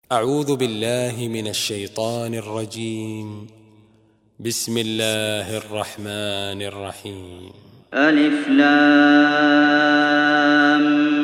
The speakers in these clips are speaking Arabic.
أعوذ بالله من الشيطان الرجيم. بسم الله الرحمن الرحيم. ألف لام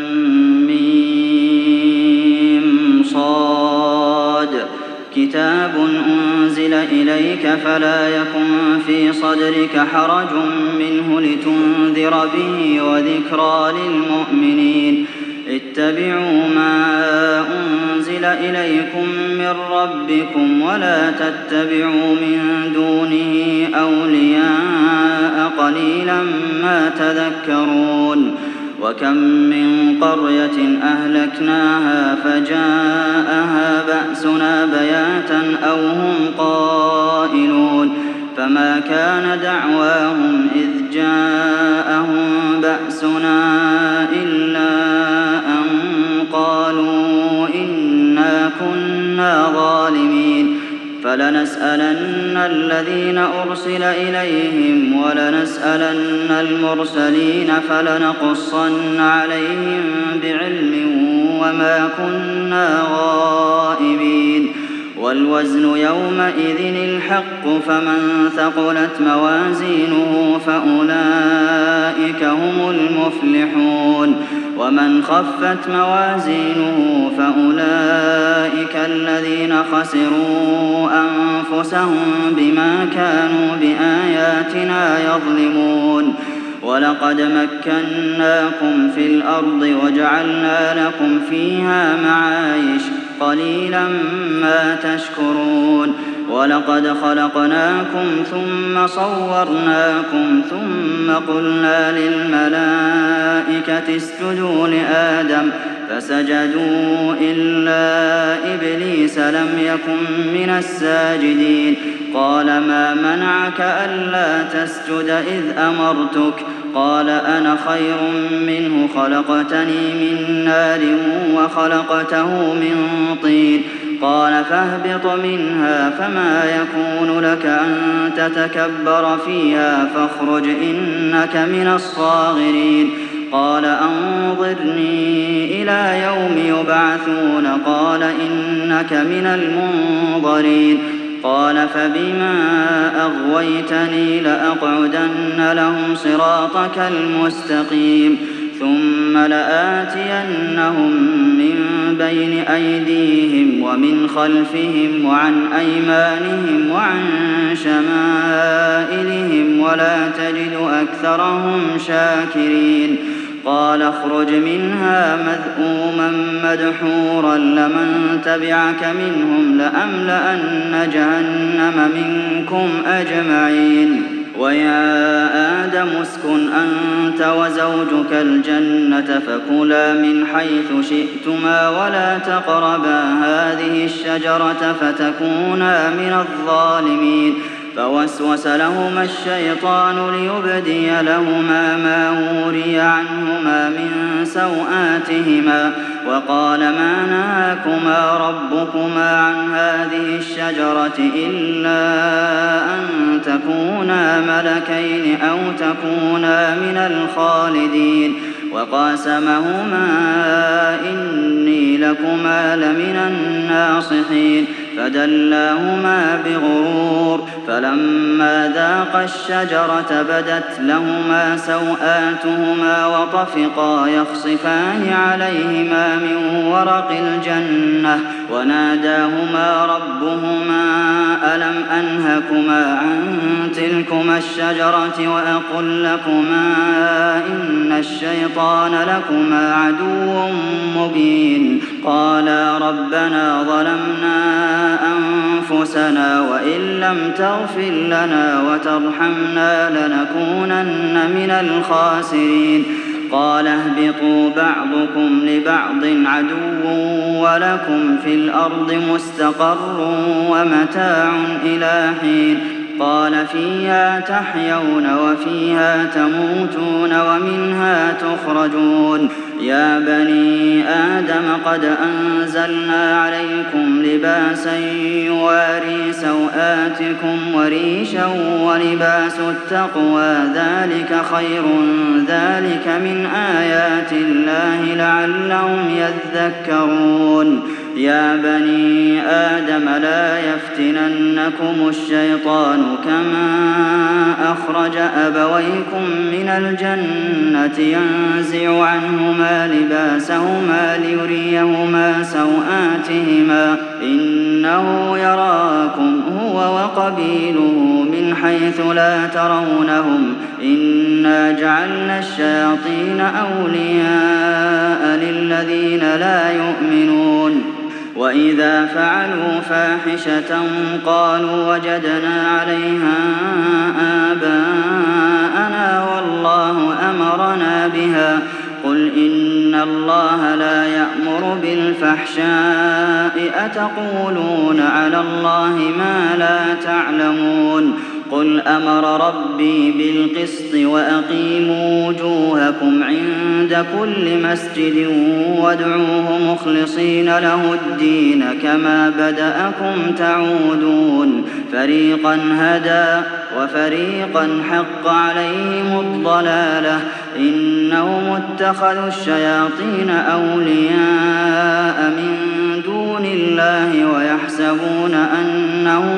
ميم صاد كتاب أنزل إليك فلا يكن في صدرك حرج منه لتنذر به وذكرى للمؤمنين. اتبعوا ما أنزل إليكم من ربكم ولا تتبعوا من دونه أولياء قليلا ما تذكرون. وكم من قرية أهلكناها فجاءها بأسنا بياتا أو هم قائلون فما كان دعواهم إذ جاءهم بأسنا إلا أن قالوا إنا كنا ظالمين. فلنسألن الذين أرسل إليهم ولنسألن المرسلين فلنقصن عليهم بعلم وما كنا غائبين. والوزن يومئذ الحق فمن ثقلت موازينه فأولئك هم المفلحون ومن خفت موازينه فأولئك الذين خسروا أنفسهم بما كانوا بآياتنا يظلمون. ولقد مكناكم في الأرض وجعلنا لكم فيها معايش قليلا ما تشكرون. ولقد خلقناكم ثم صورناكم ثم قلنا للملائكة اسجدوا لآدم فسجدوا إلا إبليس لم يكن من الساجدين. قال ما منعك ألا تسجد إذ أمرتك؟ قال أنا خير منه خلقتني من نار وخلقته من طين. قال فاهبط منها فما يكون لك أن تتكبر فيها فاخرج إنك من الصاغرين. قال أنظرني إلى يوم يبعثون قال إنك من المنظرين. قال فبما أغويتني لأقعدن لهم صراطك المستقيم ثم لآتينهم من بين أيديهم ومن خلفهم وعن أيمانهم وعن شمائلهم ولا تجد أكثرهم شاكرين. قال اخرج منها مذءوما مدحورا لمن تبعك منهم لأملأن جهنم منكم أجمعين. ويا آدم اسكن أنت وزوجك الجنة فكلا من حيث شئتما ولا تقربا هذه الشجرة فتكونا من الظالمين. فوسوس لهما الشيطان ليبدي لهما ما وري عنهما من سوآتهما وقال ما نهاكما ربكما عن هذه الشجرة إلا أن تكونا ملكين أو تكونا من الخالدين. وقاسمهما إني لكما لمن الناصحين فدلاهما بغرور فلما ذاقا الشجرة بدت لهما سوآتهما وطفقا يخصفان عليهما من ورق الجنة وناداهما ربهما ألم أنهكما عن تلكما الشجرة وأقل لكما إن الشيطان لكما عدو مبين. قالا ربنا ظلمنا أنفسنا وإن لم تغفر لنا وترحمنا لنكونن من الخاسرين. قال اهبطوا بعضكم لبعض عدو ولكم في الأرض مستقر ومتاع إلى حين. قال فيها تحيون وفيها تموتون ومنها تخرجون. يا بني آدم قد أنزلنا عليكم لباسا يواري سوآتكم وريشا ولباس التقوى ذلك خير ذلك من آيات الله لعلهم يذكرون. يا بني آدم لا يفتننكم الشيطان كما أخرج أبويكم من الجنة ينزع عنهما لباسهما ليريهما سوآتهما إنه يراكم هو وقبيله من حيث لا ترونهم إنا جعلنا الشياطين أولياء للذين لا يؤمنون وإذا فعلوا فاحشة قالوا وجدنا عليها آباءنا والله أمرنا بها قل إن الله لا يأمر بالفحشاء أتقولون على الله ما لا تعلمون قل أمر ربي بالقسط وأقيموا وجوهكم عند كل مسجد وادعوه مخلصين له الدين كما بدأكم تعودون فريقا هدى وفريقا حق عليهم الضلالة إنهم اتخذوا الشياطين أولياء من دون الله ويحسبون أنهم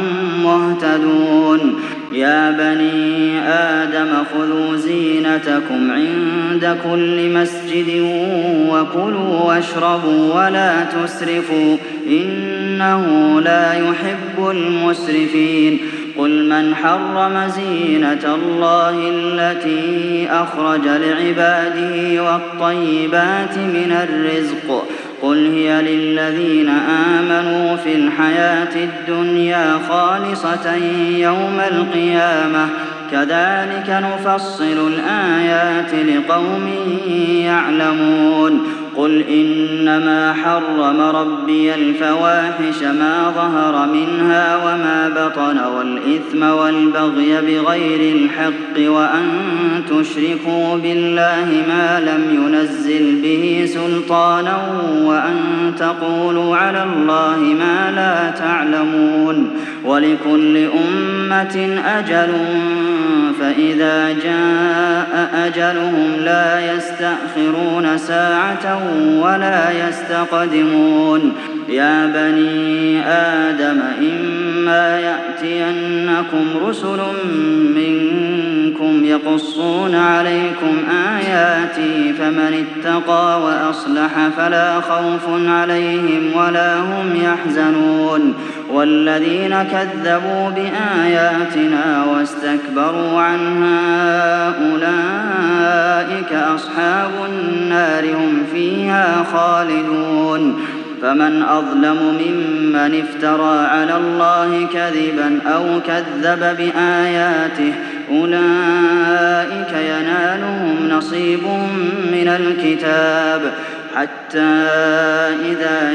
مهتدون يا بني آدم خذوا زينتكم عند كل مسجد وكلوا واشربوا ولا تسرفوا إنه لا يحب المسرفين قل من حرم زينة الله التي أخرج لعباده والطيبات من الرزق قل هي للذين آمنوا في الحياة الدنيا خالصة يوم القيامة كذلك نفصل الآيات لقوم يعلمون قل إنما حرم ربي الفواحش ما ظهر منها وما بطن والإثم والبغي بغير الحق وأن تشركوا بالله ما لم ينزل به سلطانا وأن تقولوا على الله ما لا تعلمون ولكل أمة أجل فإذا جاء أجلهم لا يستأخرون ساعة ولا يستقدمون يا بني آدم إما يأتينكم رسل منكم يقصون عليكم آياتي فمن اتقى وأصلح فلا خوف عليهم ولا هم يحزنون والذين كذبوا بآياتنا واستكبروا عنها أولئك أصحاب النار هم فيها خالدون فمن أظلم ممن افترى على الله كذبا أو كذب بآياته أولئك ينالهم نصيبهم من الكتاب حتى إذا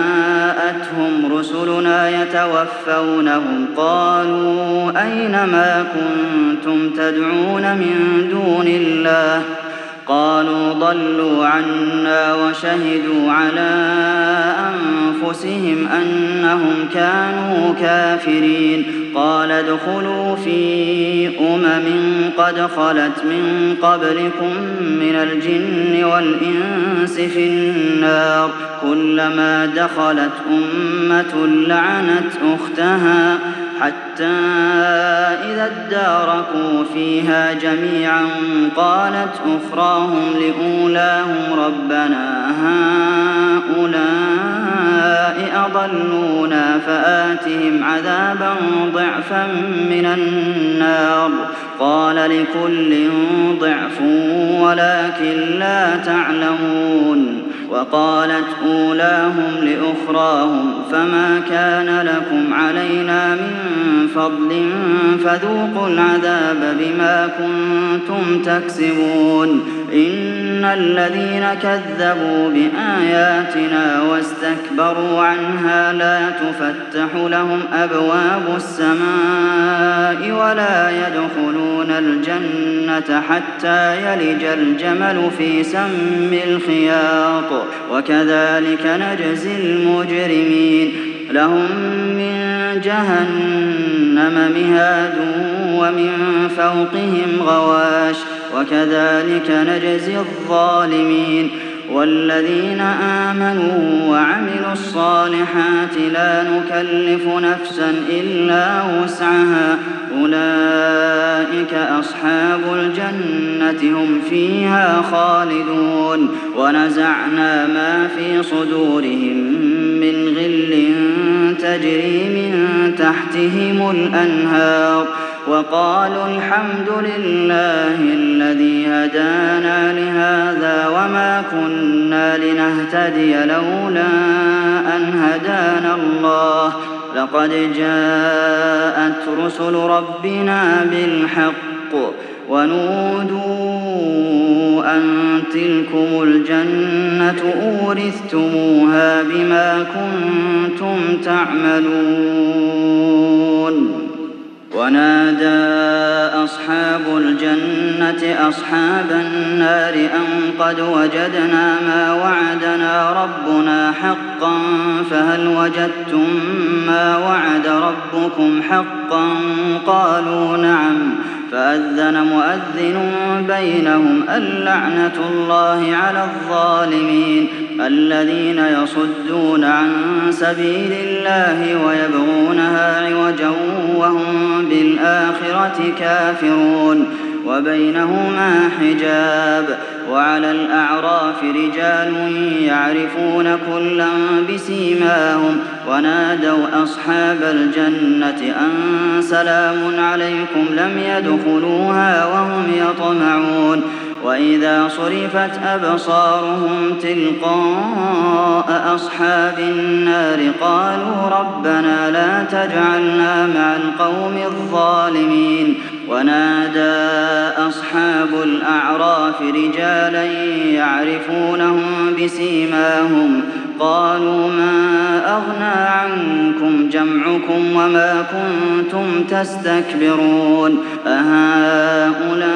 جاءتهم رسلنا يتوفونهم قالوا أين ما كنتم تدعون من دون الله قالوا ضلوا عنا وشهدوا على أنفسهم أنهم كانوا كافرين قال ادخلوا في قد خلت من قبلكم من الجن والإنس في النار كلما دخلت أمة لعنت أختها حتى إذا اداركوا فيها جميعا قالت أخراهم لأولاهم ربنا هؤلاء أضلونا فآتهم عذابا ضعفا من النار قال لكل ضعف ولكن لا تعلمون وقالت أولاهم لأخراهم فما كان لكم علينا من فضل فذوقوا العذاب بما كنتم تكسبون إن الذين كذبوا بآياتنا واستكبروا عنها لا تفتح لهم أبواب السماء ولا يدخلون الجنة حتى يلج الجمل في سم الخياط وكذلك نجزي المجرمين لهم من جهنم مهاد ومن فوقهم غواش وكذلك نجزي الظالمين والذين آمنوا وعملوا الصالحات لا نكلف نفسا إلا وسعها أولئك أصحاب الجنة هم فيها خالدون ونزعنا ما في صدورهم من غل تجري من تحتهم الأنهار وقالوا الحمد لله الذي هدانا لهذا وما كنا لنهتدي لولا أن هدانا الله لقد جاءت رسل ربنا بالحق ونودوا أن تلكم الجنة أورثتموها بما كنتم تعملون ونادى أصحاب الجنة أصحاب النار أن قد وجدنا ما وعدنا ربنا حقا فهل وجدتم ما وعد ربكم حقا قالوا نعم فأذن مؤذن بينهم اللعنة الله على الظالمين الذين يصدون عن سبيل الله ويبغونها عوجا وهم بالآخرة كافرون وبينهما حجاب وعلى الأعراف رجال يعرفون كلا بسيماهم ونادوا أصحاب الجنة أن سلام عليكم لم يدخلوها وهم يطمعون وإذا صرفت أبصارهم تلقاء أصحاب النار قالوا ربنا لا تجعلنا مع القوم الظالمين ونادى أصحاب الأعراف رجالا يعرفونهم بسيماهم قالوا ما أغنى عنكم جمعكم وما كنتم تستكبرون أهؤلاء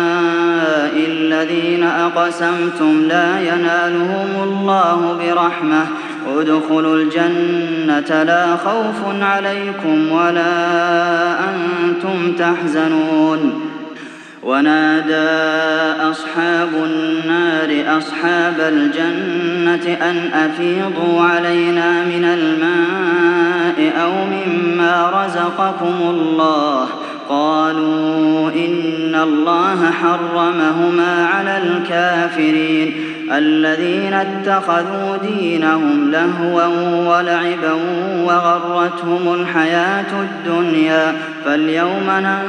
الذين أقسمتم لا ينالهم الله برحمة ادخلوا الجنة لا خوف عليكم ولا أنتم تحزنون ونادى أصحاب النار أصحاب الجنة أن أفيضوا علينا من الماء أو مما رزقكم الله قالوا إن الله حرمهما على الكافرين الذين اتخذوا دينهم لهوا ولعبا وغرتهم الحياة الدنيا فاليوم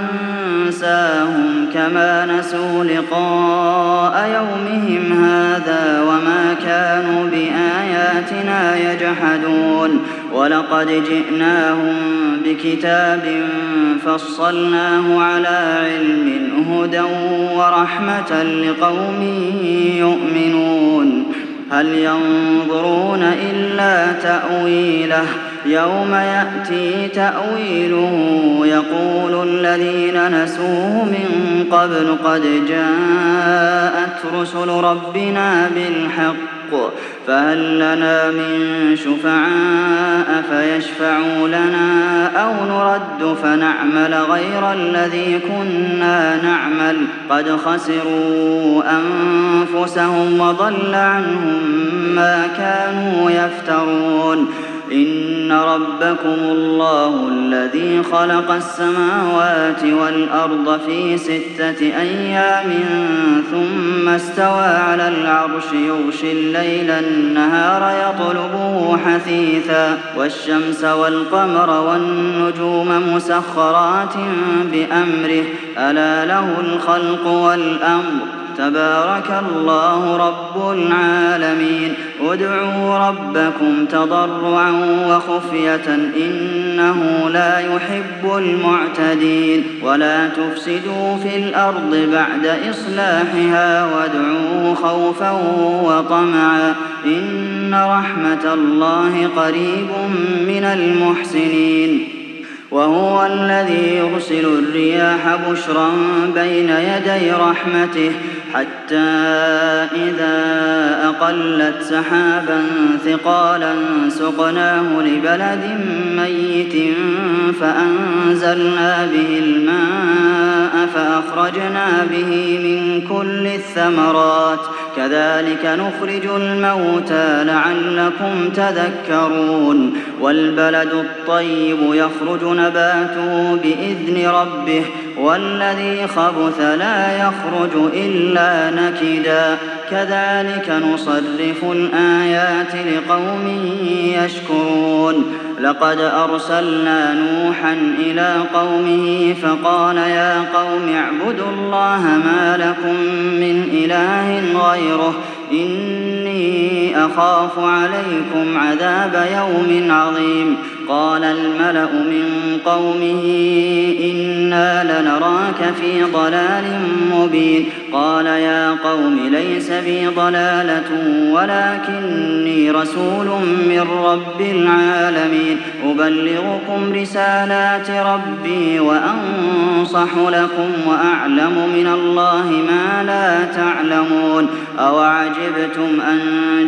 ننساهم كما نسوا لقاء يومهم هذا وما كانوا بآياتنا يجحدون ولقد جئناهم بكتاب فصلناه على علم هدى ورحمة لقوم يؤمنون هل ينظرون إلا تأويله يوم يأتي تأويله يقول الذين نسوه من قبل قد جاءت رسل ربنا بالحق فهل لنا من شفعاء فيشفعوا لنا أو نرد فنعمل غير الذي كنا نعمل قد خسروا أنفسهم وضل عنهم ما كانوا يفترون إن ربكم الله الذي خلق السماوات والأرض في 6 أيام ثم استوى على العرش يغشي الليل النهار يطلبه حثيثا والشمس والقمر والنجوم مسخرات بأمره ألا له الخلق والأمر تبارك الله رب العالمين ادعوا ربكم تضرعا وخفية إنه لا يحب المعتدين ولا تفسدوا في الأرض بعد إصلاحها وادعوه خوفا وطمعا إن رحمة الله قريب من المحسنين وهو الذي يرسل الرياح بشرا بين يدي رحمته حتى إذا أقلت سحابا ثقالا سقناه لبلد ميت فأنزلنا به الماء فأخرجنا به من كل الثمرات كذلك نخرج الموتى لعلكم تذكرون والبلد الطيب يخرج نباته بإذن ربه والذي خبث لا يخرج إلا نكدا كذلك نصرف الآيات لقوم يشكرون لقد أرسلنا نوحا إلى قومه فقال يا قوم اعبدوا الله ما لكم من إله غيره إني أخاف عليكم عذاب يوم عظيم قال الملأ من قومه إنا لنراك في ضلال مبين قال يا قوم ليس بي ضلالة ولكني رسول من رب العالمين أبلغكم رسالات ربي وأنصح لكم وأعلم من الله ما لا تعلمون أوعجبتم أن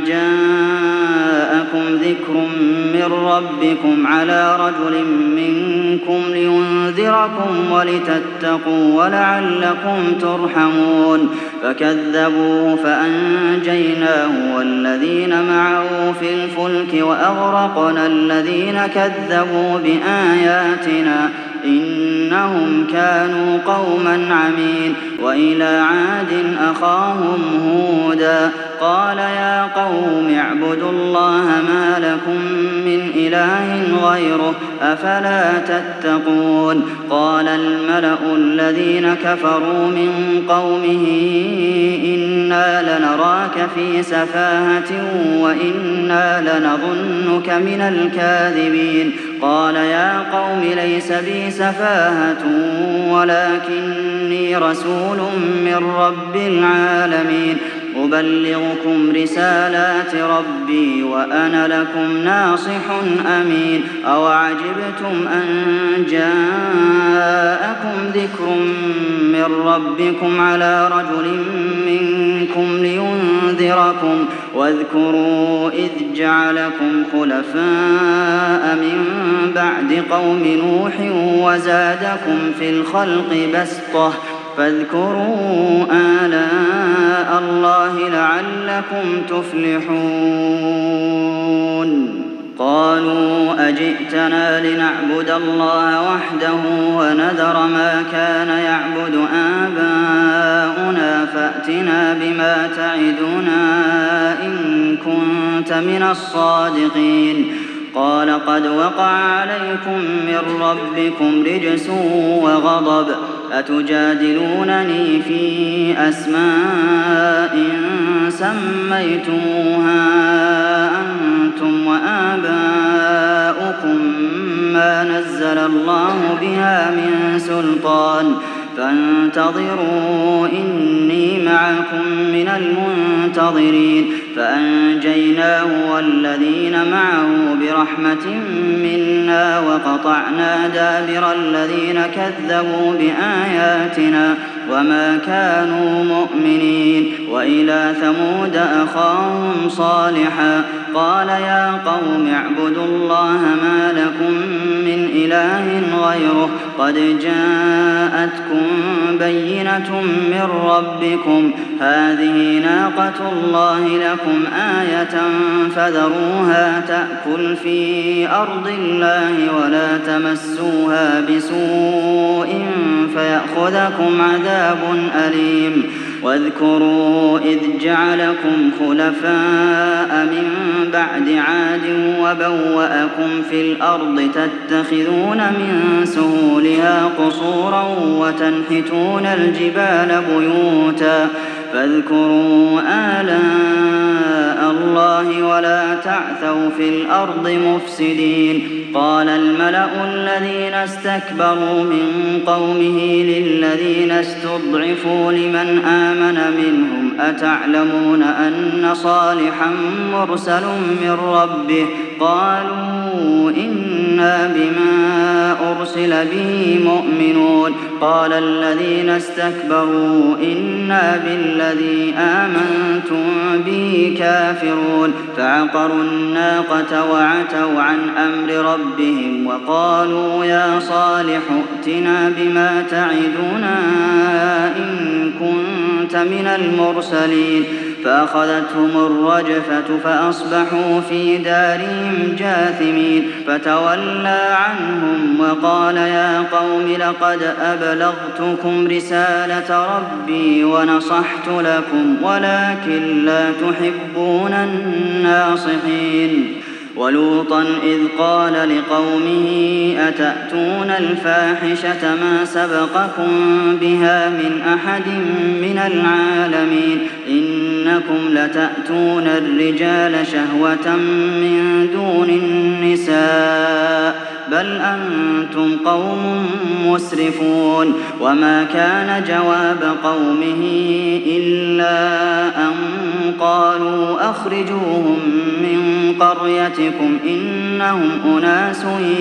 جاءكم ذكر من ربكم على رجل منكم لينذركم ولتتقوا ولعلكم ترحمون فكذبوه فأنجيناه والذين معه في الفلك وأغرقنا الذين كذبوا بآياتنا إنهم كانوا قوما عمين وإلى عاد أخاهم هودا قال يا قوم اعبدوا الله ما لكم من إله غيره أفلا تتقون قال الملأ الذين كفروا من قومه إنا لنراك في سفاهة وإنا لنظنك من الكاذبين قال يا قوم ليس بي سفاهة ولكني رسول من رب العالمين أبلغكم رسالات ربي وأنا لكم ناصح أمين أوعجبتم أن جاءكم ذكر من ربكم على رجل منكم لينذركم واذكروا إذ جعلكم خلفاء من بعد قوم نوح وزادكم في الخلق بسطة فاذكروا آلاء الله لعلكم تفلحون قالوا أجئتنا لنعبد الله وحده ونذر ما كان يعبد آباؤنا فأتنا بما تعدنا إن كنت من الصادقين قال قد وقع عليكم من ربكم رجس وغضب أتجادلونني في أسماء سميتموها أنتم وآباؤكم ما نزل الله بها من سلطان فانتظروا إني معكم من المنتظرين فأنجيناه والذين معه برحمة منا وقطعنا دابر الذين كذبوا بآياتنا وما كانوا مؤمنين وإلى ثمود أخاهم صالحا قال يا قوم اعبدوا الله ما لكم من إله غيره قد جاءتكم بينة من ربكم هذه ناقة الله لكم آية فذروها تأكل في أرض الله ولا تمسوها بسوء فيأخذكم عذاب أليم واذكروا إذ جعلكم خلفاء من بعد عاد وبوأكم في الأرض تتخذون من سهولها قصورا وتنحتون الجبال بيوتا فاذكروا آلاء الله ولا تعثوا في الأرض مفسدين قال الملأ الذين استكبروا من قومه للذين استضعفوا لمن آمن منهم أتعلمون أن صالحا مرسل من ربه قالوا إنا بما أرسل به مؤمنون قال الذين استكبروا إنا بالذي آمنتم به كافرون فعقروا الناقة وعتوا عن أمر ربهم وقالوا يا صالح ائتنا بما تعدنا إن كنت من المرسلين فأخذتهم الرجفة فأصبحوا في دارهم جاثمين فتولى عنهم وقال يا قوم لقد أبلغتكم رسالة ربي ونصحت لكم ولكن لا تحبون الناصحين ولوطا إذ قال لقومه أتأتون الفاحشة ما سبقكم بها من أحد من العالمين إنكم لتأتون الرجال شهوة من دون النساء بل أنتم قوم مسرفون وما كان جواب قومه إلا أن قالوا أخرجوهم من قريتكم إنهم أناس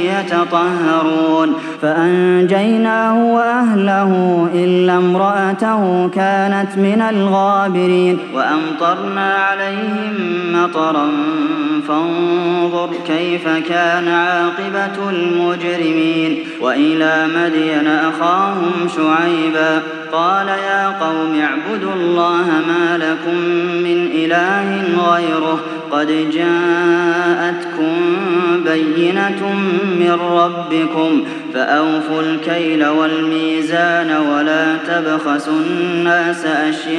يتطهرون فأنجيناه وأهله إلا امرأته كانت من الغابرين وأمطرنا عليهم مطرا فانظر كيف كان عاقبة المجرمين وإلى مدين أخاهم شعيبا قال يا قوم اعبدوا الله ما لكم من إله غيره قد جاءتكم بينة من ربكم فأوفوا الكيل والميزان ولا تبخسوا الناس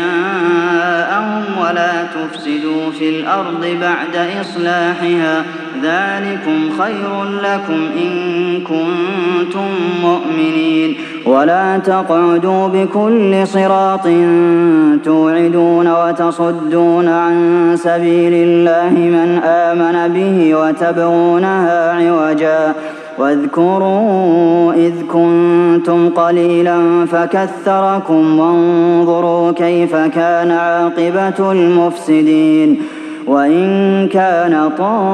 أشياءهم ولا تفسدوا في الأرض بعد إصلاحها ذلكم خير لكم إن كنتم مؤمنين ولا تقعدوا بكل صراط توعدون وتصدون عن سبيل الله من آمن به وتبغونها عوجا واذكروا إذ كنتم قليلا فكثركم وانظروا كيف كان عاقبة المفسدين وإن كان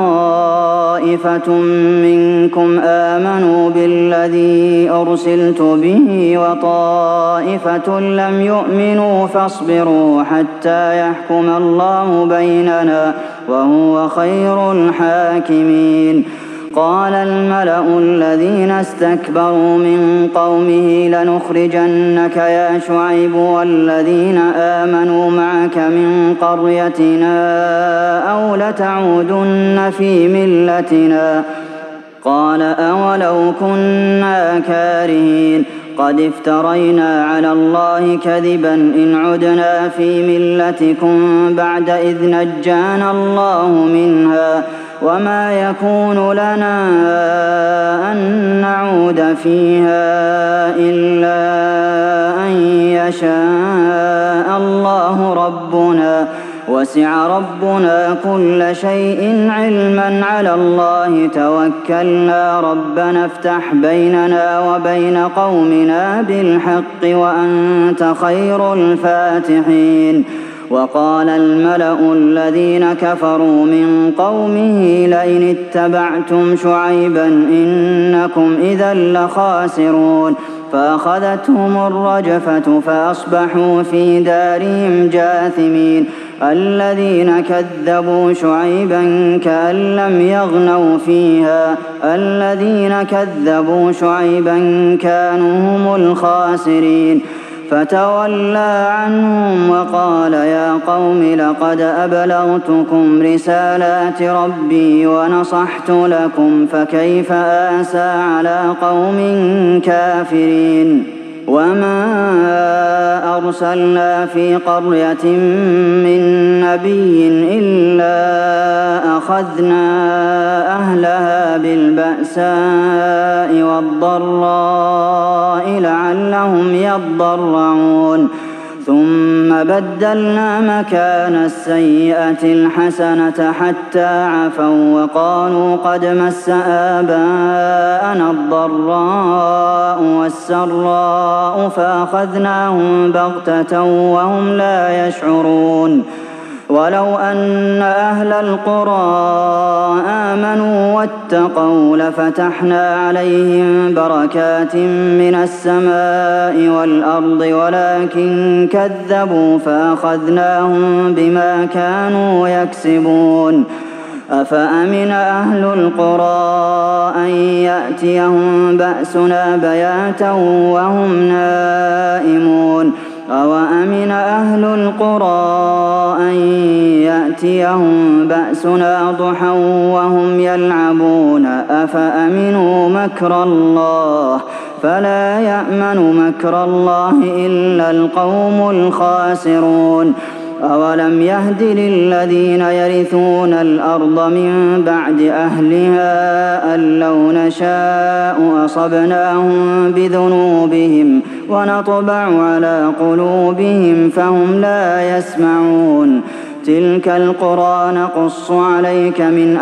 طائفة منكم آمنوا بالذي أرسلت به وطائفة لم يؤمنوا فاصبروا حتى يحكم الله بيننا وهو خير الحاكمين قال الملأ الذين استكبروا من قومه لنخرجنك يا شعيب والذين آمنوا معك من قريتنا أو لتعودن في ملتنا قال أولو كنا كارهين قد افترينا على الله كذبا إن عدنا في ملتكم بعد إذ نجانا الله منها وما يكون لنا أن نعود فيها إلا أن يشاء الله ربنا وسع ربنا كل شيء علما على الله توكلنا ربنا افتح بيننا وبين قومنا بالحق وأنت خير الفاتحين وقال الملأ الذين كفروا من قومه لئن اتبعتم شعيبا إنكم إذا لخاسرون فأخذتهم الرجفة فأصبحوا في دارهم جاثمين الذين كذبوا شعيبا كأن لم يغنوا فيها الذين كذبوا شعيبا كانوا هم الخاسرين فتولى عنهم وقال يا قوم لقد أبلغتكم رسالات ربي ونصحت لكم فكيف آسى على قوم كافرين وما أرسلنا في قرية من نبي إلا أخذنا أهلها بالبأساء والضراء لعلهم يضرعون ثم بدلنا مكان السيئة الحسنة حتى عفوا وقالوا قد مس آباءنا الضراء والسراء فأخذناهم بغتة وهم لا يشعرون ولو أن أهل القرى آمنوا واتقوا لفتحنا عليهم بركات من السماء والأرض ولكن كذبوا فأخذناهم بما كانوا يكسبون أفأمن أهل القرى أن يأتيهم بأسنا بياتا وهم نائمون أَوَأَمِنَ أَهْلُ الْقُرَىٰ أَن يَأْتِيَهُم بَأْسُنَا ضُحًى وَهُمْ يَلْعَبُونَ أَفَأَمِنُوا مَكْرَ اللَّهِ ۚ فَلَا يَأْمَنُ مَكْرَ اللَّهِ إِلَّا الْقَوْمُ الْخَاسِرُونَ أَوَلَمْ يَهْدِ لِلَّذِينَ يَرِثُونَ الْأَرْضَ مِن بَعْدِ أَهْلِهَا أَن لَّوْ نَشَاءُ أَصَبْنَاهُم بِذُنُوبِهِمْ وَنَطْبَعُ عَلَىٰ قُلُوبِهِمْ فَهُمْ لَا يَسْمَعُونَ تِلْكَ الْقُرَىٰ نَقُصُّ عَلَيْكَ مِنْ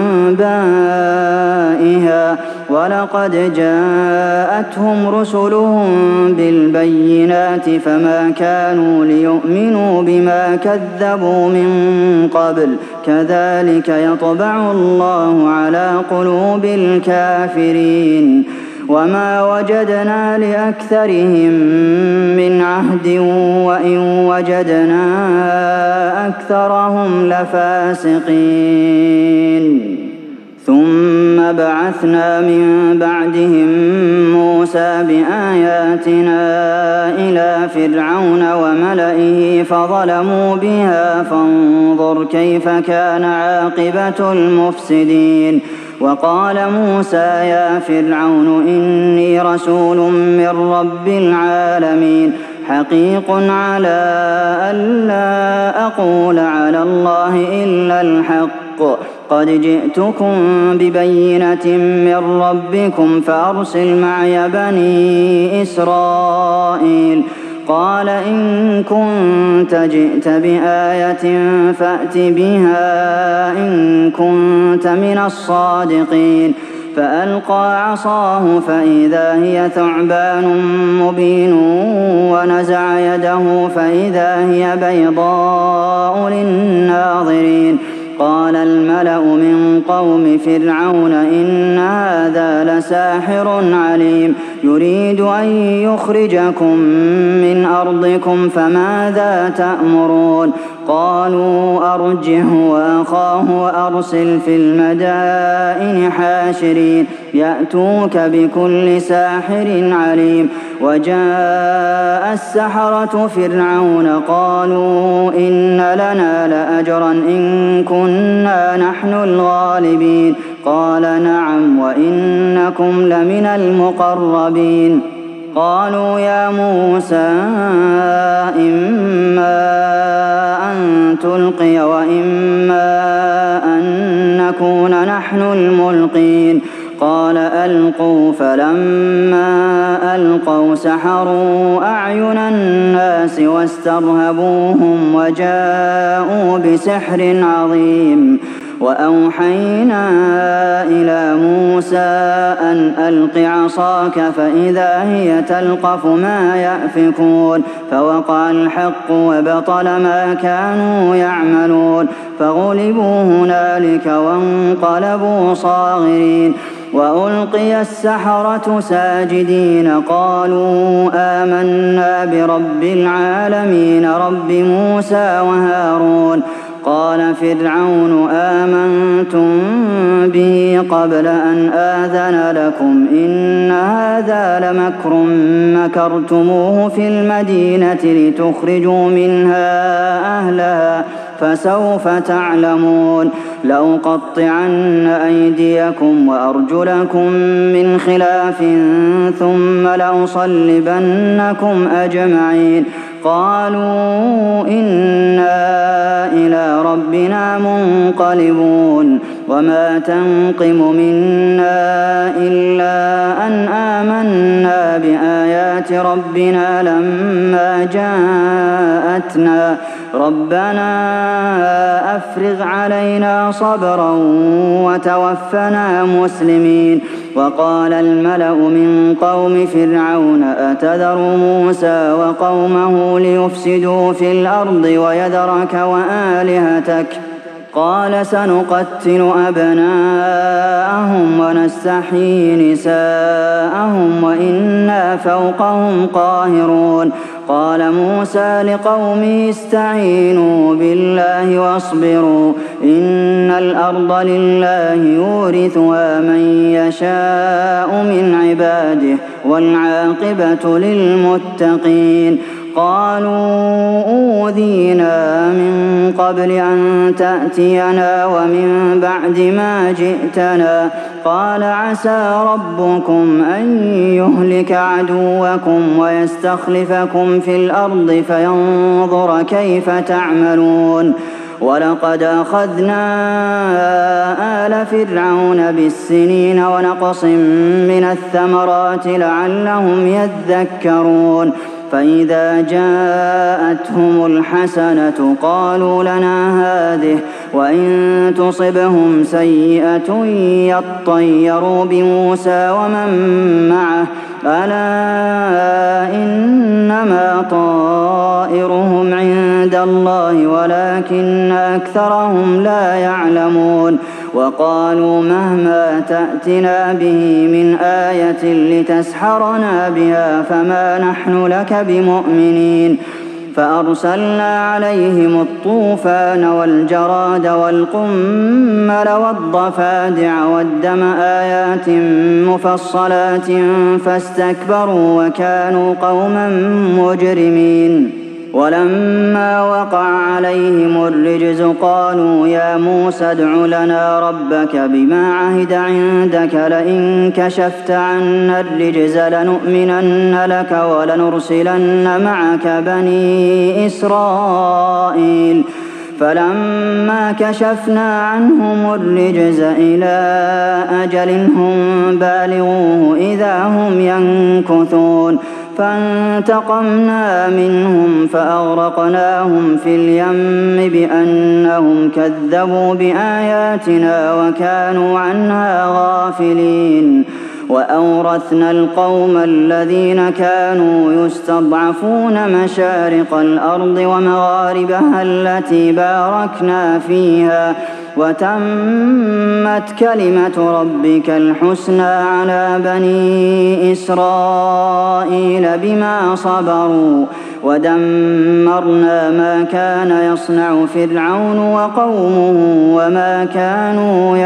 أَنبَائِهَا ۚ وَلَقَدْ جَاءَتْهُمْ رُسُلُهُم بِالْبَيِّنَاتِ فَمَا كَانُوا لِيُؤْمِنُوا بِمَا كَذَّبُوا مِن قَبْلُ ۚ كَذَٰلِكَ يَطْبَعُ اللَّهُ عَلَىٰ قُلُوبِ الْكَافِرِينَ وَمَا وَجَدْنَا لِأَكْثَرِهِم مِّنْ عَهْدٍ وَإِن وَجَدْنَا أَكْثَرَهُمْ لَفَاسِقِينَ ثُمَّ بَعَثْنَا مِن بَعْدِهِم مُّوسَىٰ بِآيَاتِنَا إِلَىٰ فِرْعَوْنَ وَمَلَئِهِ فَظَلَمُوا بِهَا فَانظُرْ كَيْفَ كَانَ عَاقِبَةُ الْمُفْسِدِينَ وَقَالَ مُوسَىٰ يَا فِرْعَوْنُ إِنِّي رَسُولٌ مِّن رَّبِّ الْعَالَمِينَ حَقِيقٌ عَلَىٰ أَلَّا أَقُولَ عَلَى اللَّهِ إِلَّا الْحَقَّ قَدْ جِئْتُكُم بِبَيِّنَةٍ مِّن رَّبِّكُمْ فَأَرْسِلْ مَعِيَ بَنِي إِسْرَائِيلَ قَالَ إِن كُنتَ جِئْتَ بِآيَةٍ فَأْتِ بِهَا إِن كُنتَ مِنَ الصَّادِقِينَ فَأَلْقَىٰ عَصَاهُ فَإِذَا هِيَ ثُعْبَانٌ مُّبِينٌ وَنَزَعَ يَدَهُ فَإِذَا هِيَ بَيْضَاءُ لِلنَّاظِرِينَ قَالَ الْمَلَأُ مِن قَوْمِ فِرْعَوْنَ إِنَّ هَٰذَا لَسَاحِرٌ عَلِيمٌ يُرِيدُ أَن يُخْرِجَكُم مِّنْ أَرْضِكُمْ فَمَاذَا تَأْمُرُونَ قَالُوا أَرْجِهْ وَأَخَاهُ وَأَرْسِلْ فِي الْمَدَائِنِ حَاشِرِينَ يَأْتُوكَ بِكُلِّ سَاحِرٍ عَلِيمٍ وَجَاءَ السَّحَرَةُ فِرْعَوْنَ قَالُوا إِنَّ لَنَا لَأَجْرًا إِن كُنَّا نَحْنُ الْغَالِبِينَ قَالَ نَعَمْ وَإِنَّكُمْ لَمِنَ الْمُقَرَّبِينَ قَالُوا يَا مُوسَىٰ إِمَّا أَن تُلْقِيَ وَإِمَّا أَن نَّكُونَ نَحْنُ الْمُلْقِينَ قَالَ أَلْقُوا فَلَمَّا أَلْقَوْا سَحَرُوا أَعْيُنَ النَّاسِ وَاسْتَرْهَبُوهُمْ وَجَاءُوا بِسِحْرٍ عَظِيمٍ وَأَوْحَيْنَا إِلَىٰ مُوسَىٰ أَنْ أَلْقِ عَصَاكَ فَإِذَا هِيَ تَلْقَفُ مَا يَأْفِكُونَ فَوَقَعَ الْحَقُّ وَبَطَلَ مَا كَانُوا يَعْمَلُونَ فَغُلِبُوا هُنَالِكَ وَانقَلَبُوا صَاغِرِينَ وَأُلْقِيَ السَّحَرَةُ سَاجِدِينَ قَالُوا آمَنَّا بِرَبِّ الْعَالَمِينَ رَبِّ مُوسَىٰ وَهَارُونَ قَالَ فِرْعَوْنُ آمَنتُم بِهِ قَبْلَ أَنْ آذَنَ لَكُمْ إِنَّ هَٰذَا لَمَكْرٌ مَّكَرْتُمُوهُ فِي الْمَدِينَةِ لِتُخْرِجُوا مِنْهَا أَهْلَهَا فَسَوْفَ تَعْلَمُونَ لَأُقَطِّعَنَّ أَيْدِيَكُمْ وَأَرْجُلَكُم مِّنْ خِلَافٍ ثُمَّ لَأُصَلِّبَنَّكُمْ أَجْمَعِينَ قَالُوا إِنَّا إِلَىٰ رَبِّنَا مُنقَلِبُونَ وَمَا تَنقِمُ مِنَّا إِلَّا أَنْ آمَنَّا بِآيَاتِ رَبِّنَا لَمَّا جَاءَتْنَا رَبَّنَا أَفْرِغْ عَلَيْنَا صَبْرًا وَتَوَفَّنَا مُسْلِمِينَ وَقَالَ الْمَلَأُ مِن قَوْمِ فِرْعَوْنَ أَتَذَرُ مُوسَىٰ وَقَوْمَهُ لِيُفْسِدُوا فِي الْأَرْضِ وَيَذَرَكَ وَآلِهَتَكَ قَالَ سَنُقَتِّلُ أَبْنَاءَهُمْ وَنَسْتَحْيِي نِسَاءَهُمْ وَإِنَّا فَوْقَهُمْ قَاهِرُونَ قَالَ مُوسَىٰ لِقَوْمِهِ اسْتَعِينُوا بِاللَّهِ وَاصْبِرُوا إِنَّ الْأَرْضَ لِلَّهِ يُورِثُهَا مَن يَشَاءُ مِنْ عِبَادِهِ وَالْعَاقِبَةُ لِلْمُتَّقِينَ قالوا أوذينا من قبل أن تأتينا ومن بعد ما جئتنا قال عسى ربكم أن يهلك عدوكم ويستخلفكم في الأرض فينظر كيف تعملون ولقد أخذنا آل فرعون بالسنين ونقص من الثمرات لعلهم يذكرون فإذا جاءتهم الحسنة قالوا لنا هذه وإن تصبهم سيئة يطيروا بموسى ومن معه ألا إنما طائرهم عند الله ولكن أكثرهم لا يعلمون وقالوا مهما تأتنا به من آية لتسحرنا بها فما نحن لك بمؤمنين فأرسلنا عليهم الطوفان والجراد والقمل والضفادع والدم آيات مفصلات فاستكبروا وكانوا قوما مجرمين ولما وقع عليهم الرجز قالوا يا موسى ادع لنا ربك بما عهد عندك لئن كشفت عنا الرجز لنؤمنن لك ولنرسلن معك بني إسرائيل فلما كشفنا عنهم الرجز إلى أجل هم بالغوه إذا هم ينكثون فانتقمنا منهم فأغرقناهم في اليم بأنهم كذبوا بآياتنا وكانوا عنها غافلين وأورثنا القوم الذين كانوا يستضعفون مشارق الأرض ومغاربها التي باركنا فيها وتمت كلمة ربك الحسنى على بني إسرائيل بما صبروا ودمرنا ما كان يصنع فرعون وقومه وما كانوا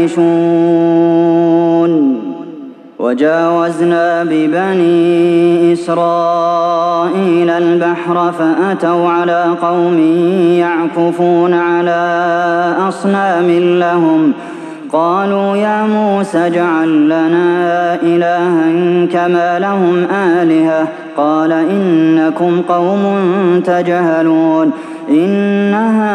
يعرشون وجاوزنا ببني إسرائيل البحر فأتوا على قوم يعكفون على أصنام لهم قالوا يا موسى اجعل لنا إلها كما لهم آلهة قال إنكم قوم تجهلون إن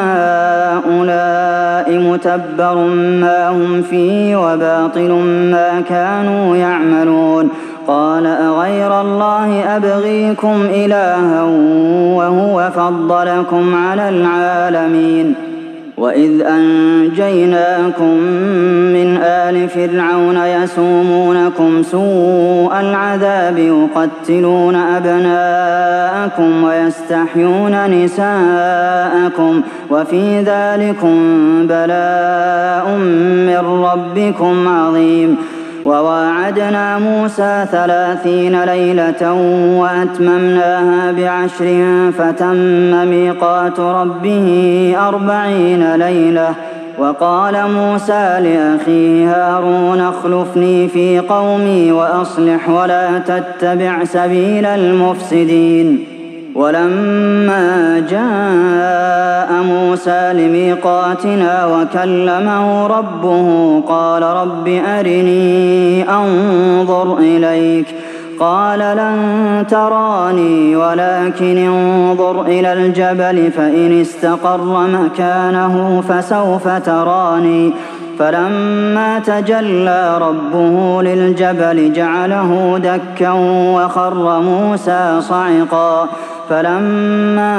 هؤلاء متبر ما هم فيه وباطل ما كانوا يعملون قال أغير الله أبغيكم إلها وهو فضلكم على العالمين وإذ أنجيناكم من آل فرعون يسومونكم سوء العذاب يقتلون أبناءكم ويستحيون نساءكم وفي ذلكم بلاء من ربكم عظيم وواعدنا موسى 30 ليلة وأتممناها ب10 فتم ميقات ربه 40 ليلة وقال موسى لأخيه هارون اخلفني في قومي وأصلح ولا تتبع سبيل المفسدين ولما جاء موسى لميقاتنا وكلمه ربه قال رب أرني أنظر إليك قال لن تراني ولكن انظر إلى الجبل فإن استقر مكانه فسوف تراني فلما تجلى ربه للجبل جعله دكا وخر موسى صعقا فلما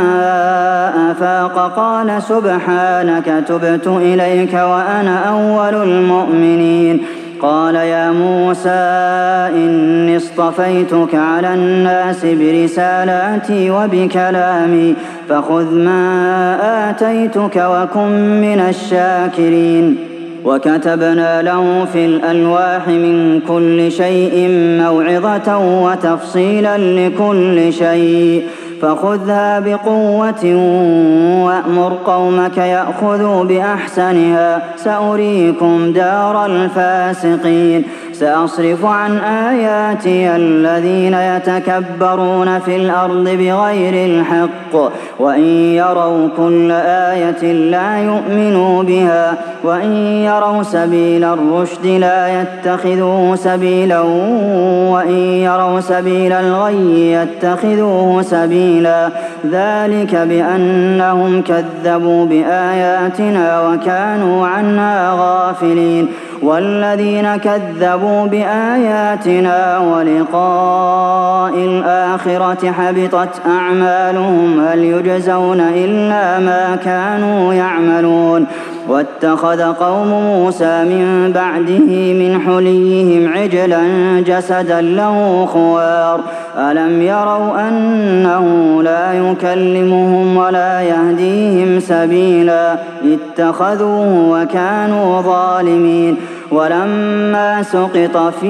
أفاق قال سبحانك تبت إليك وأنا أول المؤمنين قال يا موسى إني اصطفيتك على الناس برسالاتي وبكلامي فخذ ما آتيتك وكن من الشاكرين وكتبنا له في الألواح من كل شيء موعظة وتفصيلا لكل شيء فخذها بقوة وأمر قومك يأخذوا بأحسنها سأريكم دار الفاسقين سأصرف عن آياتي الذين يتكبرون في الأرض بغير الحق وإن يروا كل آية لا يؤمنوا بها وإن يروا سبيل الرشد لا يتخذوه سبيلا وإن يروا سبيل الغي يتخذوه سبيلا ذلك بأنهم كذبوا بآياتنا وكانوا عنها غافلين والذين كذبوا بآياتنا ولقاء الآخرة حبطت أعمالهم هل يجزون إلا ما كانوا يعملون واتخذ قوم موسى من بعده من حليهم عجلا جسدا له خوار ألم يروا أنه لا يكلمهم ولا يهديهم سبيلا اتخذوه وكانوا ظالمين ولما سقط في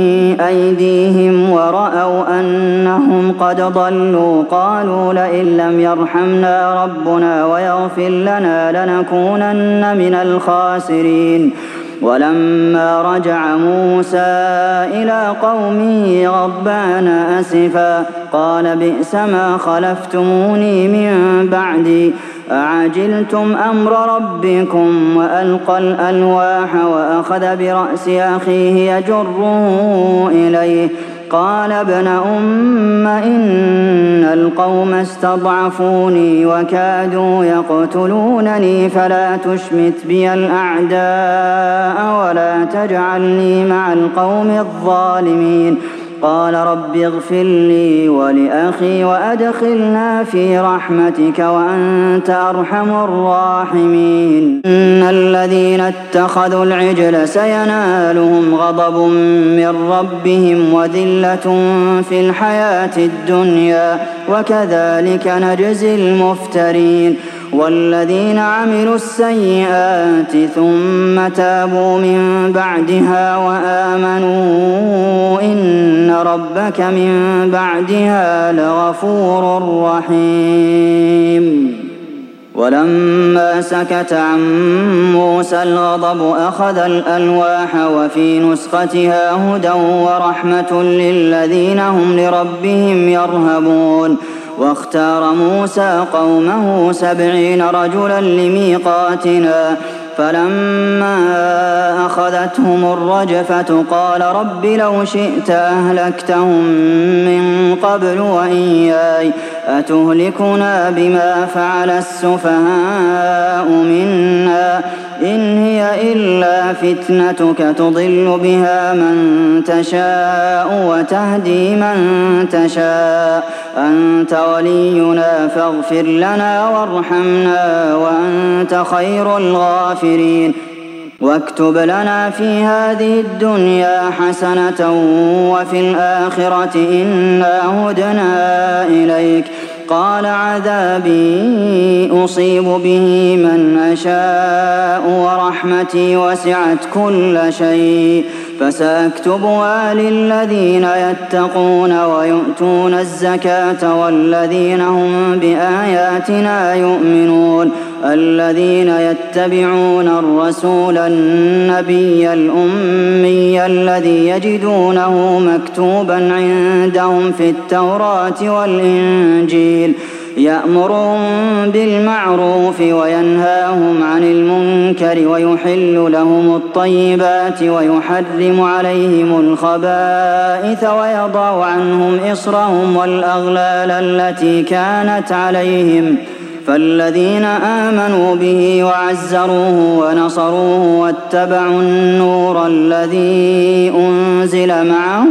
أيديهم ورأوا أنهم قد ضلوا قالوا لئن لم يرحمنا ربنا ويغفر لنا لنكونن من الخاسرين ولما رجع موسى إلى قومه غضبان أسفا قال بئس ما خلفتموني من بعدي أعجلتم أمر ربكم وألقى الألواح وأخذ برأس أخيه يجره إليه قال ابن أم إن القوم استضعفوني وكادوا يقتلونني فلا تشمت بي الأعداء ولا تجعلني مع القوم الظالمين قال رب اغفر لي ولأخي وأدخلنا في رحمتك وأنت أرحم الراحمين إن الذين اتخذوا العجل سينالهم غضب من ربهم وذلة في الحياة الدنيا وكذلك نجزي المفترين والذين عملوا السيئات ثم تابوا من بعدها وآمنوا إن ربك من بعدها لغفور رحيم ولما سكت عن موسى الغضب أخذ الألواح وفي نسختها هدى ورحمة للذين هم لربهم يرهبون واختار موسى قومه 70 رجلا لميقاتنا فلما أخذتهم الرجفة قال رب لو شئت أهلكتهم من قبل وإياي أتهلكنا بما فعل السفهاء منا إن هي إلا فتنتك تضل بها من تشاء وتهدي من تشاء أنت ولينا فاغفر لنا وارحمنا وأنت خير الغافرين واكتب لنا في هذه الدنيا حسنة وفي الآخرة إنا هدنا إليك قال عذابي أصيب به من أشاء ورحمتي وسعت كل شيء فسأكتبها للذين يتقون ويؤتون الزكاة والذين هم بآياتنا يؤمنون الذين يتبعون الرسول النبي الأمي الذي يجدونه مكتوبا عندهم في التوراة والإنجيل يأمرهم بالمعروف وينهاهم عن المنكر ويحل لهم الطيبات ويحرم عليهم الخبائث ويضع عنهم إصرهم والأغلال التي كانت عليهم فالذين آمنوا به وعزروه ونصروه واتبعوا النور الذي أنزل معه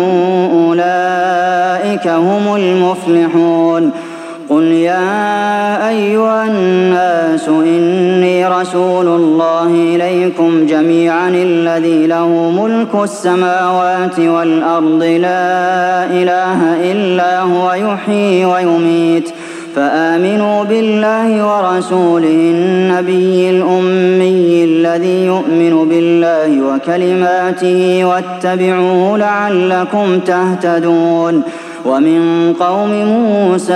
أولئك هم المفلحون قل يا أيها الناس إني رسول الله إليكم جميعا الذي له ملك السماوات والأرض لا إله إلا هو يحيي ويميت فآمنوا بالله ورسوله النبي الأمي الذي يؤمن بالله وكلماته واتبعوه لعلكم تهتدون ومن قوم موسى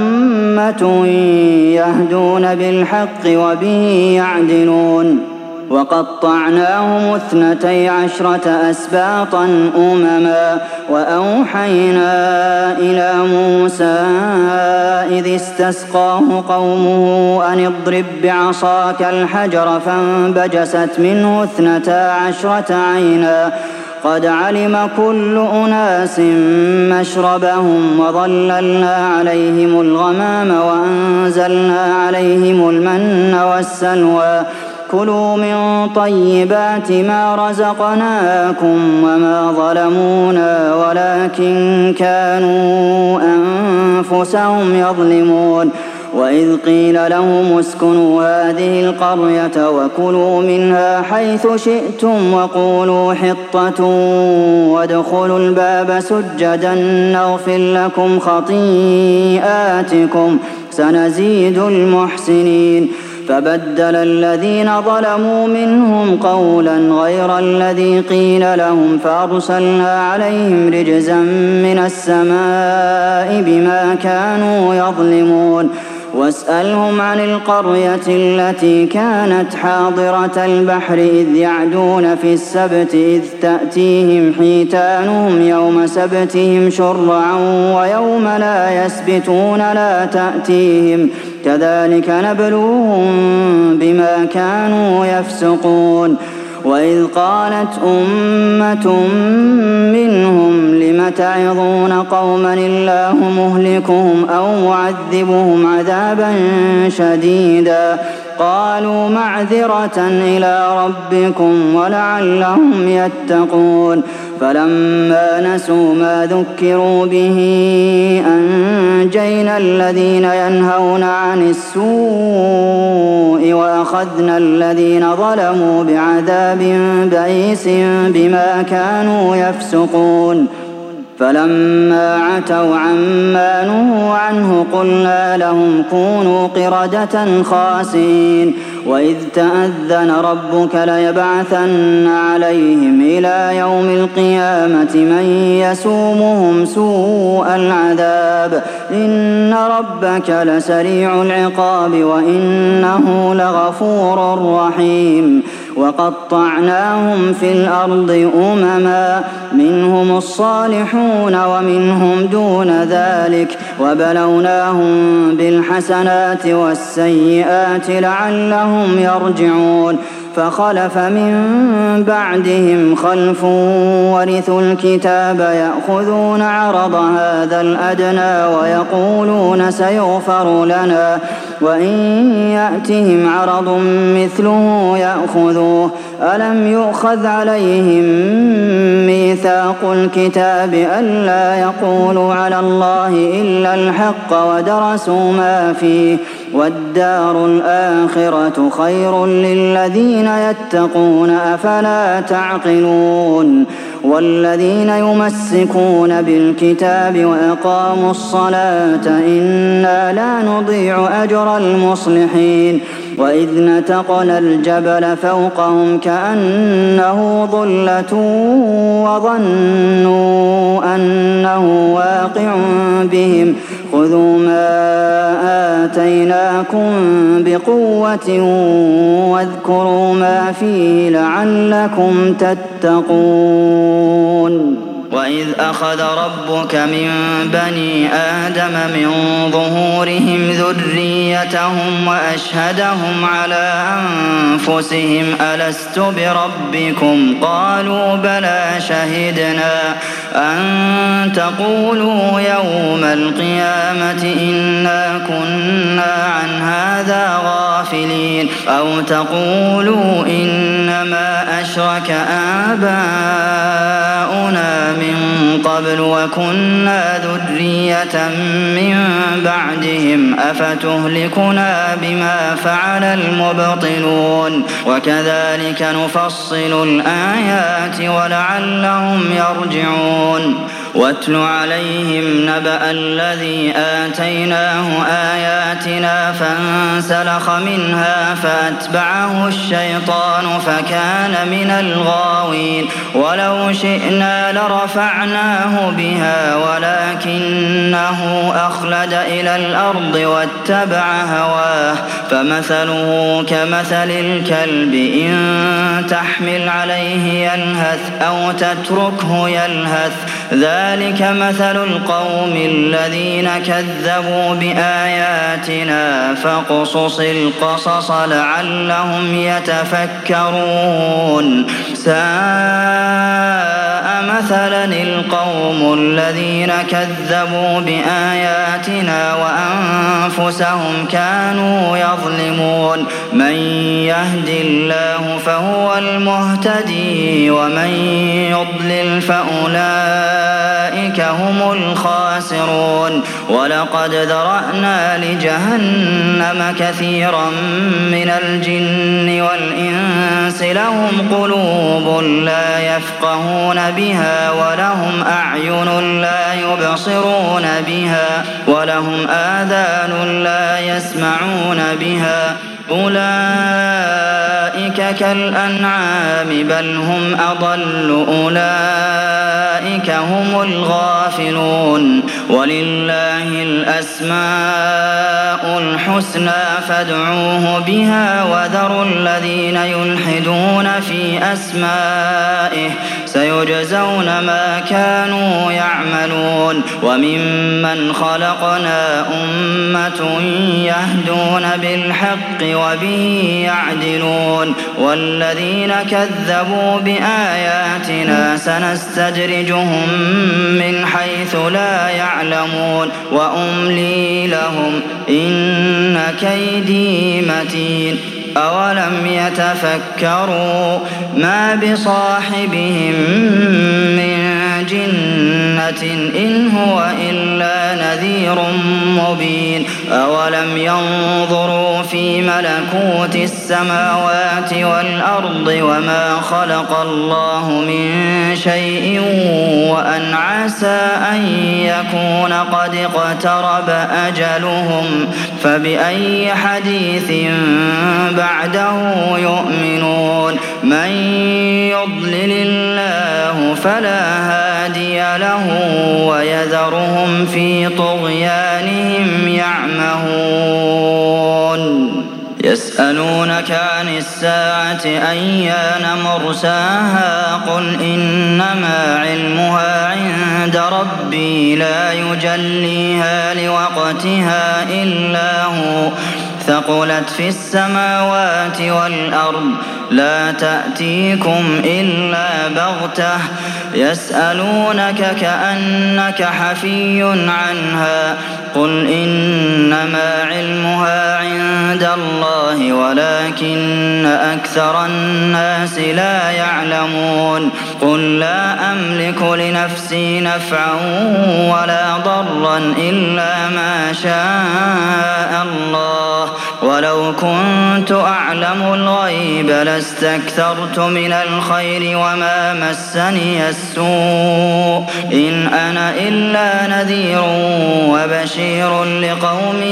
أمة يهدون بالحق وبه يعدلون وقطعناهم 12 أسباطا أمما وأوحينا إلى موسى إذ استسقاه قومه أن اضرب بعصاك الحجر فانبجست منه 12 عينا قد علم كل أناس مشربهم وظللنا عليهم الغمام وأنزلنا عليهم المن والسلوى كلوا من طيبات ما رزقناكم وما ظلمونا ولكن كانوا أنفسهم يظلمون وإذ قيل لهم اسكنوا هذه القرية وكلوا منها حيث شئتم وقولوا حطة وادخلوا الباب سجدا نغفر لكم خطيئاتكم سنزيد المحسنين فبدل الذين ظلموا منهم قولا غير الذي قيل لهم فأرسلنا عليهم رجزا من السماء بما كانوا يظلمون واسألهم عن القرية التي كانت حاضرة البحر إذ يعدون في السبت إذ تأتيهم حيتانهم يوم سبتهم شرعا ويوم لا يسبتون لا تأتيهم كذلك نبلوهم بما كانوا يفسقون وإذ قالت أمة منهم لم تعظون قوما الله مهلكهم أو معذبهم عذابا شديدا قالوا معذرة إلى ربكم ولعلهم يتقون فلما نسوا ما ذكروا به أنجينا الذين ينهون عن السوء وأخذنا الذين ظلموا بعذاب بئيس بما كانوا يفسقون فلما عتوا عما نهوا عنه قلنا لهم كونوا قردة خاسئين وإذ تأذن ربك ليبعثن عليهم إلى يوم القيامة من يسومهم سوء العذاب إن ربك لسريع العقاب وإنه لغفور رحيم وقطعناهم في الأرض أمما منهم الصالحون ومنهم دون ذلك وبلوناهم بالحسنات والسيئات لعلهم يرجعون فخلف من بعدهم خلف ورثوا الكتاب يأخذون عرض هذا الأدنى ويقولون سيغفر لنا وإن يأتهم عرض مثله يأخذوه ألم يؤخذ عليهم ميثاق الكتاب ألا يقولوا على الله إلا الحق ودرسوا ما فيه والدار الآخرة خير للذين يتقون أفلا تعقلون والذين يمسكون بالكتاب وأقاموا الصلاة إنا لا نضيع أجر المصلحين وإذ نتقنا الجبل فوقهم كأنه ظلة وظنوا أنه واقع بهم خذوا ما آتيناكم بقوة واذكروا ما فيه لعلكم تتقون وإذ أخذ ربك من بني آدم من ظهورهم ذريتهم وأشهدهم على أنفسهم ألست بربكم قالوا بلى شهدنا أن تقولوا يوم القيامة إنا كنا عن هذا غافلين أو تقولوا إنما أشرك آباؤنا من قبل وكنا ذرية من بعدهم أفتهلكنا بما فعل المبطلون وكذلك نفصل الآيات ولعلهم يرجعون واتل عليهم نبأ الذي آتيناه آياتنا فانسلخ منها فأتبعه الشيطان فكان من الغاوين ولو شئنا لرفعناه بها ولكنه أخلد إلى الأرض واتبع هواه فمثله كمثل الكلب إن تحمل عليه يلهث أو تتركه يلهث ذلك مثل القوم الذين كذبوا بآياتنا فاقصص القصص لعلهم يتفكرون ساء مثلا القوم الذين كذبوا بآياتنا وأنفسهم كانوا يظلمون من يهد الله فهو المهتدي ومن يضلل فأولئك هم الخاسرون ولقد ذرأنا لجهنم كثيرا من الجن والإنس لهم قلوب لا يفقهون بها ولهم أعين لا يبصرون بها ولهم آذان لا يسمعون بها أولئك كالأنعام بل هم أضل أولئك هم الغافلون ولله الأسماء الحسنى فادعوه بها وذروا الذين يلحدون في أسمائه سيجزون ما كانوا يعملون وممن خلقنا أمة يهدون بالحق وبه يعدلون والذين كذبوا بآياتنا سنستدرجهم من حيث لا يعلمون وأملي لهم إن كيدي متين أولم يتفكروا ما بصاحبهم من جنة إن هو إلا نذير مبين أولم ينظروا في ملكوت السماوات والأرض وما خلق الله من شيء وأن عسى أن يكون قد اقترب أجلهم فبأي حديث بعده يؤمنون من يضلل الله فلا هادي له ويذرهم في طغيانهم يعمهون يسألونك عن الساعة أيان مرساها قل إنما علمها عند ربي لا يجليها لوقتها إلا هو ثقلت في السماوات والأرض لا تأتيكم إلا بغتة يسألونك كأنك حفي عنها قل إنما علمها عند الله ولكن أكثر الناس لا يعلمون قل لا أملك لنفسي نفعا ولا ضرا إلا ما شاء الله ولو كنت أعلم الغيب لاستكثرت من الخير وما مسني السوء إن أنا إلا نذير وبشير لقوم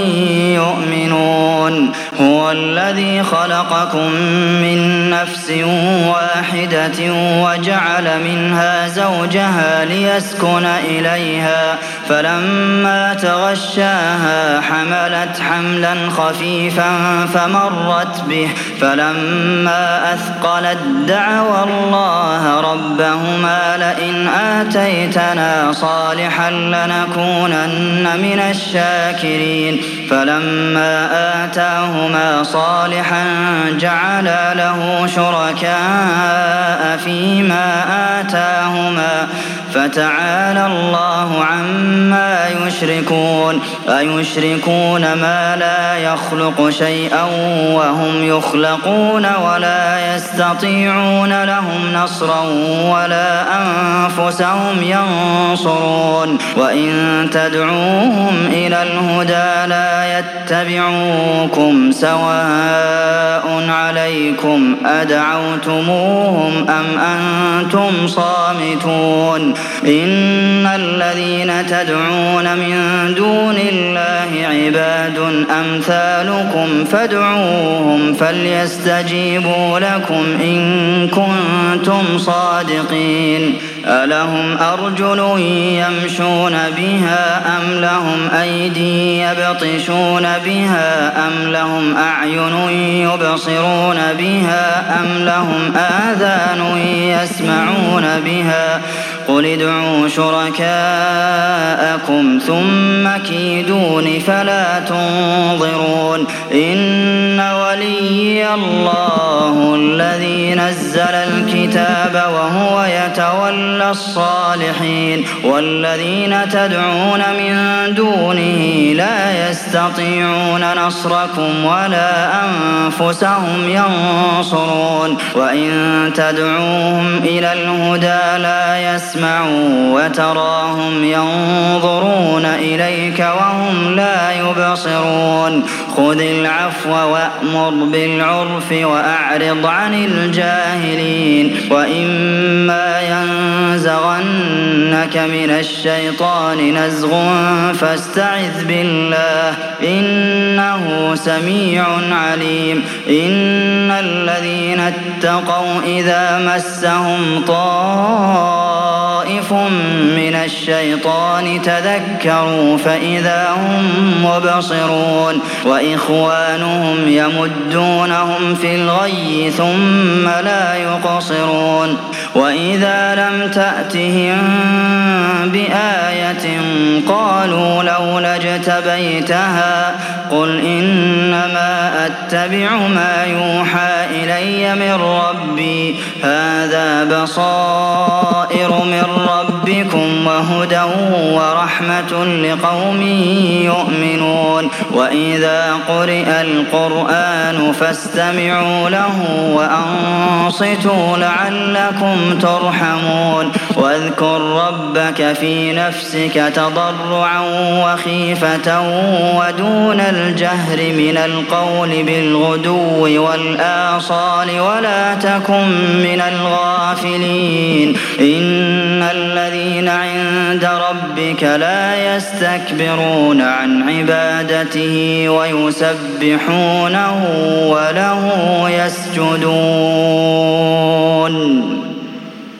يؤمنون هو الذي خلقكم من نفس واحدة وجعل منها زوجها ليسكن إليها فلما تغشاها حملت حملا خفيفا فمرت به فلما أثقلت دعوا الله ربهما لئن آتيتنا صالحا لنكونن من الشاكرين فلما آتاهما صالحا جعلا له شركاء فيما آتاهما فتعالى الله عما يشركون أيشركون ما لا يخلق شيئا وهم يخلقون ولا يستطيعون لهم نصرا ولا أنفسهم ينصرون وإن تدعوهم إلى الهدى لا يتبعوكم سواء عليكم أدعوتموهم أم أنتم صامتون إن الذين تدعون من دون الله عباد أمثالكم فادعوهم فليستجيبوا لكم إن كنتم صادقين ألهم أرجل يمشون بها أم لهم أيدي يبطشون بها أم لهم أعين يبصرون بها أم لهم آذان يسمعون بها قل ادعوا شركاءكم ثم كيدون فلا تنظرون إن وليي الله الذي نزل الكتاب وهو يتولى الصالحين والذين تدعون من دونه لا يستطيعون نصركم ولا أنفسهم ينصرون وإن تدعوهم إلى الهدى لا يسمعون وتراهم ينظرون إليك وهم لا يبصرون خذ العفو وأمر بالعرف وأعرض عن الجاهلين وإما ينزغنك من الشيطان نزغ فاستعذ بالله إنه سميع عليم إن الذين اتقوا إذا مسهم طائف من الشيطان تذكروا فإذا هم مبصرون وإخوانهم يمدونهم في الغي ثم لا يقصرون وإذا لم تأتهم بآية قالوا لولا اجتبيتها قل إنما أتبع ما يوحى إلي من ربي هذا بصائر من ربكم وهدى ورحمة لقوم يؤمنون وإذا قرئ القرآن فاستمعوا له وأنصتوا لعلكم ترحمون واذكر ربك في نفسك تضرعا وخيفة ودون الجهر من القول بالغدو والآصال ولا تكن من الغافلين إن الذين عند ربك لا يستكبرون عن عبادته ويسبحونه وله يسجدون